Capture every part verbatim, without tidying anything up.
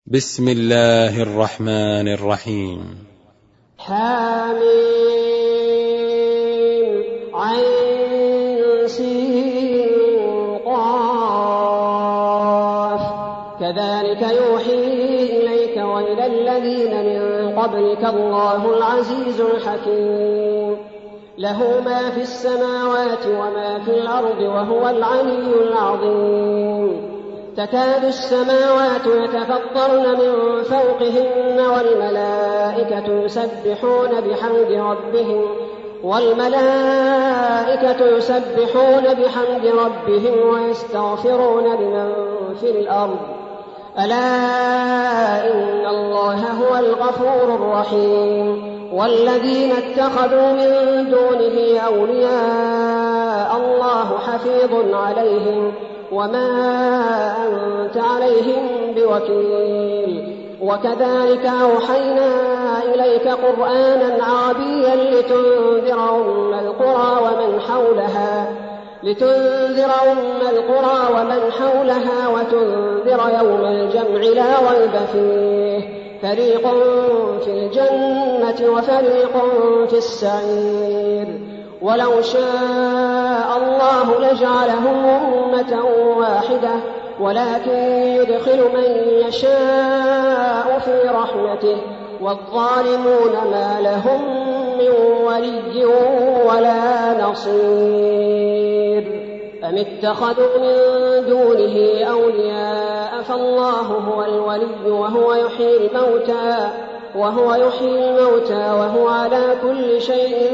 بسم الله الرحمن الرحيم. حاميم عين سين قاف كذلك يوحي إليك وإلى الذين من قبلك الله العزيز الحكيم له ما في السماوات وما في الأرض وهو العلي العظيم تكاد السماوات يتفطرن من فوقهن والملائكة يسبحون بحمد ربهم والملائكة يسبحون بحمد ربهم ويستغفرون لمن في الأرض ألا إن الله هو الغفور الرحيم والذين اتخذوا من دونه أولياء الله حفيظ عليهم وما أنت عليهم بوكيل وكذلك أوحينا إليك قرآنا عربيا لتنذر أم القرى ومن حولها لتنذر أم القرى ومن حولها وتنذر يوم الجمع لا ريب فيه فريق في الجنة وفريق في السعير ولو شاء الله لجعلهم أمة واحدة ولكن يدخل من يشاء في رحمته والظالمون ما لهم من ولي ولا نصير أم اتخذوا من دونه أولياء فالله هو الولي وهو يحيي الموتى وهو يحيي الموتى وهو على كل شيء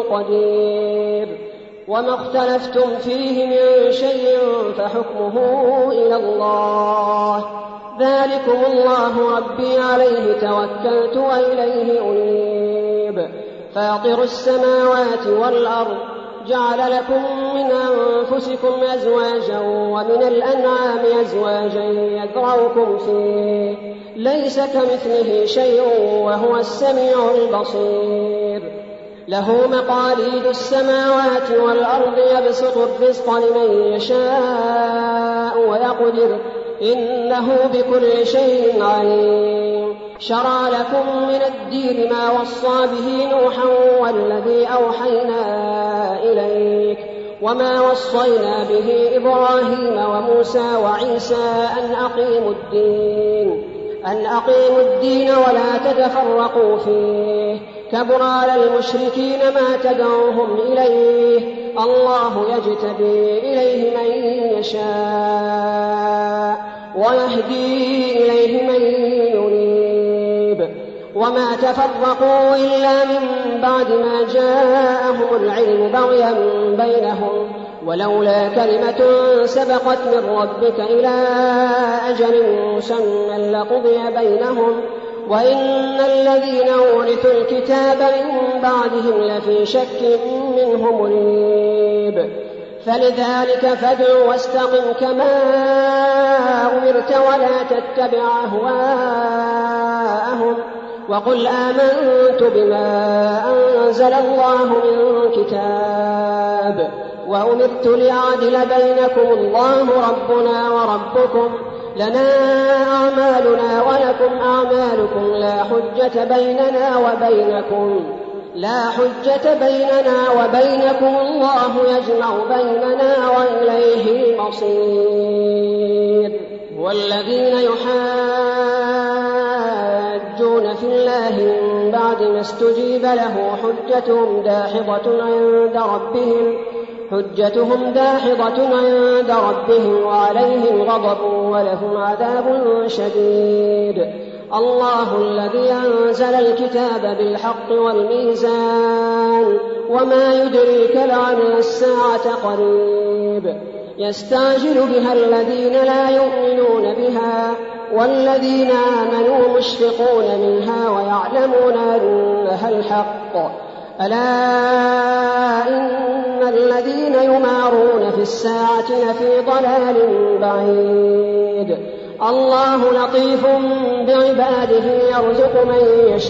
قدير وما اختلفتم فيه من شيء فحكمه إلى الله ذلكم الله ربي عليه توكلت وإليه أنيب فاطر السماوات والأرض جعل لكم من أنفسكم أزواجا ومن الأنعام أزواجا يذرؤكم فيه ليس كمثله شيء وهو السميع البصير له مقاليد السماوات والأرض يبسط الرزق لمن يشاء ويقدر إنه بكل شيء عليم شرع لكم من الدين ما وصى به نوحا والذي أوحينا إليك وما وصينا به إبراهيم وموسى وعيسى أن أقيموا الدين أن أقيموا الدين ولا تتفرقوا فيه كبر على المشركين ما تدعوهم إليه الله يجتبي إليه من يشاء ويهدي إليه من ينيب وما تفرقوا إلا من بعد ما جاءهم العلم بغيا بينهم ولولا كلمة سبقت من ربك إلى أجل مسمى لقضي بينهم وإن الذين أورثوا الكتاب من بعدهم لفي شك منه مريب فلذلك فادع واستقم كما أمرت ولا تتبع أهواءهم وقل آمنت بما أنزل الله من كتاب وأمرت لأعدل بينكم الله ربنا وربكم لنا أعمالنا ولكم أعمالكم لا حجة بيننا وبينكم لا حجة بيننا وبينكم الله يجمع بيننا وإليه المصير والذين يحاجون في الله من بعد ما استجيب له حجتهم داحضة عند ربهم حجتهم داحضة عند ربهم وعليهم غضب ولهم عذاب شديد الله الذي أنزل الكتاب بالحق والميزان وما يدريك لعل الساعة قريب يستعجل بها الذين لا يؤمنون بها والذين آمنوا مشفقون منها ويعلمون أنها الحق ألا إن الذين يمارون في الساعة لفي ضلال بعيد الله لطيف بعباده يرزق من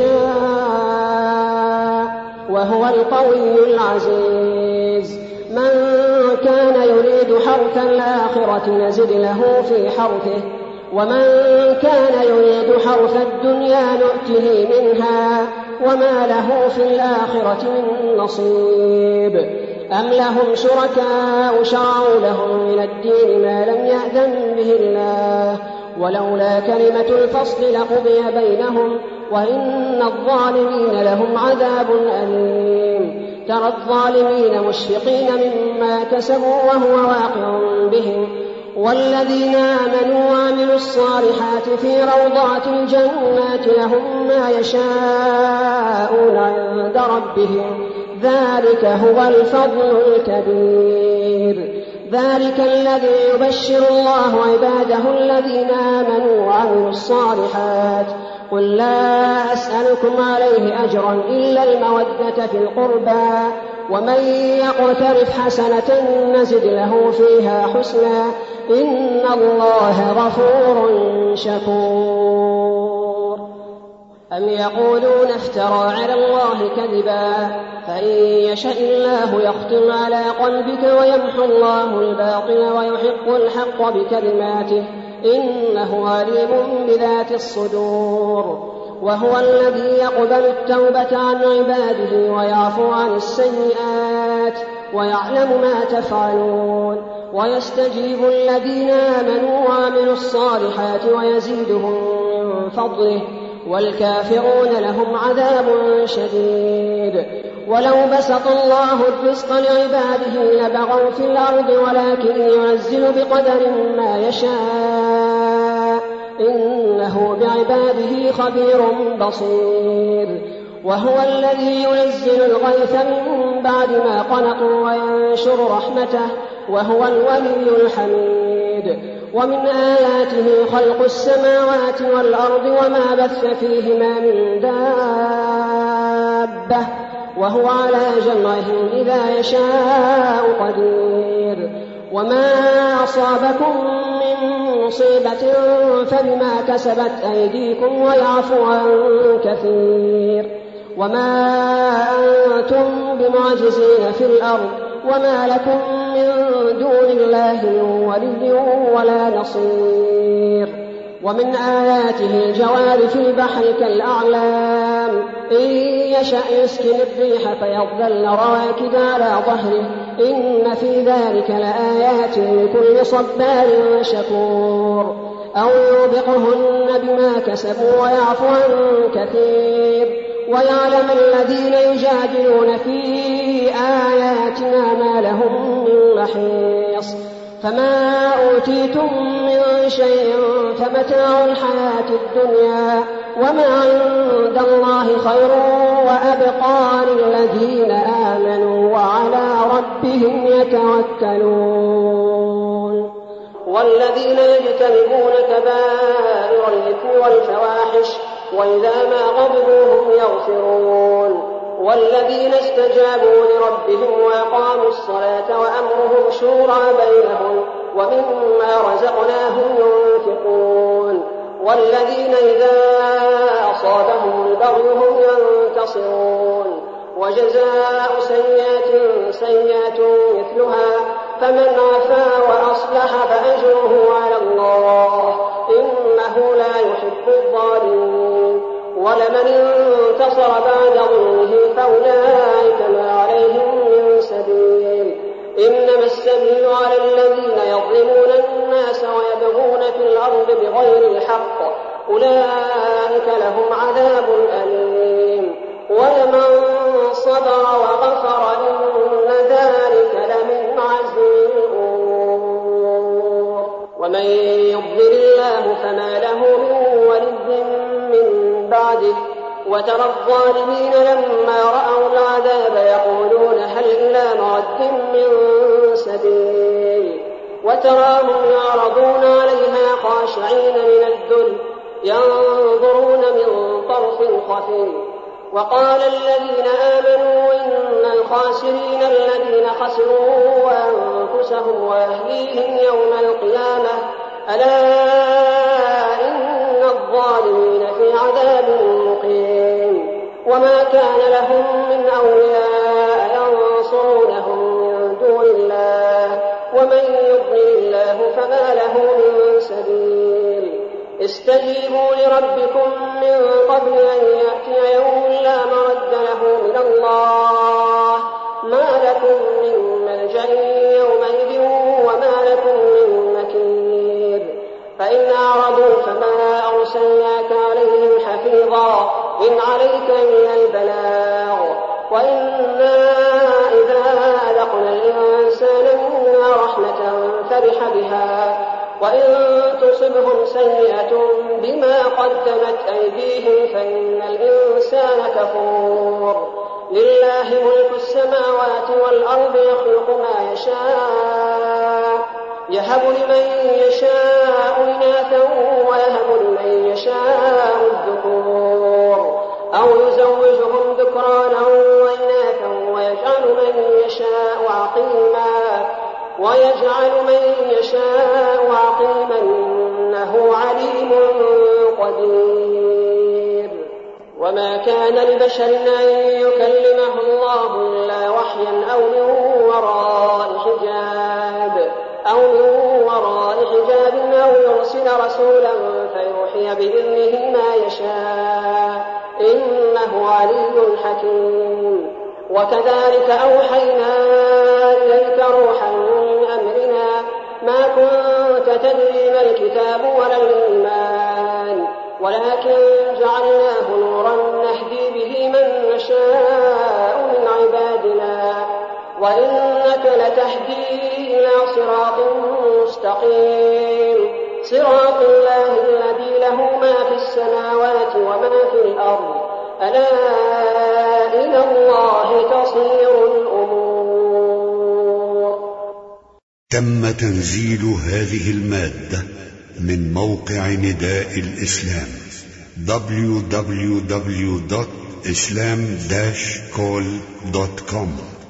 يشاء وهو القوي العزيز من كان يريد حرث الآخرة نزد له في حرثه ومن كان يريد حرث الدنيا نؤته منها وما له في الآخرة من نصيب أم لهم شركاء شرعوا لهم من الدين ما لم يأذن به الله ولولا كلمة الفصل لقضي بينهم وإن الظالمين لهم عذاب أليم ترى الظالمين مشفقين مما كسبوا وهو واقع بهم والذين آمنوا وعملوا الصالحات في روضات الجنات لهم ما يشاءون عند ربهم ذلك هو الفضل الكبير ذلك الذي يبشر الله عباده الذين آمنوا وعملوا الصالحات قل لا أسألكم عليه أجرا إلا المودة في القربى ومن يقترف حسنة نزد له فيها حسنا إن الله غفور شكور أم يقولون افترى على الله كذبا فإن يشاء الله يختم على قلبك ويمحو الله الباطل ويحق الحق بكلماته إنه عليم بذات الصدور وهو الذي يقبل التوبة عن عباده ويعفو عن السيئات ويعلم ما تفعلون ويستجيب الذين آمنوا وعملوا الصالحات ويزيدهم من فضله والكافرون لهم عذاب شديد ولو بسط الله الرزق لعباده لبغوا في الأرض ولكن ينزل بقدر ما يشاء إنه بعباده خبير بصير وهو الذي ينزل الغيث من بعد ما قنطوا وينشر رحمته وهو الولي الحميد ومن آياته خلق السماوات والأرض وما بث فيهما من دابة وهو على جمعهم إذا يشاء قدير وما أصابكم من مصيبة فبما كسبت أيديكم ويعفو عن كثير وما أنتم بمعجزين في الأرض وما لكم من دون الله من ولي ولا نصير ومن آياته الجوار في البحر كالأعلام إن يشأ يسكن الريح فيظلن راكد على ظهره إن في ذلك لآيات لكل صبار شكور أو يوبقهن بما كسبوا ويعفو عن كثير ويعلم الذين يجادلون في آياتنا ما لهم من محيص فما أوتيتم من شيء فمتاع الحياة الدنيا وما عند الله خير وأبقى للذين آمنوا وعلى ربهم يتوكلون والذين يجتنبون كبائر الإثم والفواحش وإذا ما غضبوا هم يغفرون والذين استجابوا لربهم وأقاموا الصلاة وأمرهم شورى بينهم ومما رزقناهم ينفقون والذين إذا أصابهم البغي هم ينتصرون وجزاء سيئة سيئة مثلها فمن عفا وأصلح فأجره على الله إنه لا يحب الظالمين ولمن انتصر بعد ظلمه فأولئك ما عليهم من سبيل إنما السبيل على الذين يظلمون الناس ويبغون في الأرض بغير الحق أولئك لهم عذاب أليم ولمن صبر وغفر إن ذلك لمن عزم الأمور ومن يضلل الله فما له من ولي من بعده وترى الظالمين لما رأوا العذاب يقولون هل إلى مرد من سبيل وتراهم يعرضون عليها خاشعين من الذل ينظرون من طرف خفي وقال الذين آمنوا إن الخاسرين الذين خسروا أنفسهم وأهليهم يوم القيامة ألا إن الظالمين في عذاب مقيم وما كان لهم من أولياء ينصرونهم من دون الله ومن يضلل الله فما له من سبيل استجيبوا لربكم من قبل أن يأتي يوم لا مرد له من الله ما لكم من ملجأ يومئذ وما لكم من نكير فإن أعرضوا فما أرسلناك عليهم حفيظا إن عليك إلا البلاغ وإنا إذا أذقنا الإنسان منا رحمة فرح بها وإن تصبهم سيئة بما قدمت أيديهم فإن الإنسان كفور لله ملك السماوات والأرض يخلق ما يشاء يهب لمن يشاء إناثا ويهب لمن يشاء الذكور أو يزوجهم ذكرانا وإناثا ويجعل من يشاء عقيما ويجعل من يشاء عقيما إنه عليم قدير وما كان لبشر أن يكلمه الله إلا وحيا أو من وراء حجاب أو من وراء حجاب أو يرسل رسولا فيوحي بإذنه ما يشاء إنه علي حكيم وكذلك أوحينا إليك روحا من أمرنا ما كنت تدري ما الكتاب ولا الإيمان ولكن جعلناه نورا نهدي به من نشاء من عبادنا وإنك لتهدي إلى صراط مستقيم صراط الله الذي له ما في السماوات وما في الأرض ألا إلى الله تصير الأمور. تم تنزيل هذه المادة من موقع نداء الإسلام دبليو دبليو دبليو دوت إسلام داش كول دوت كوم.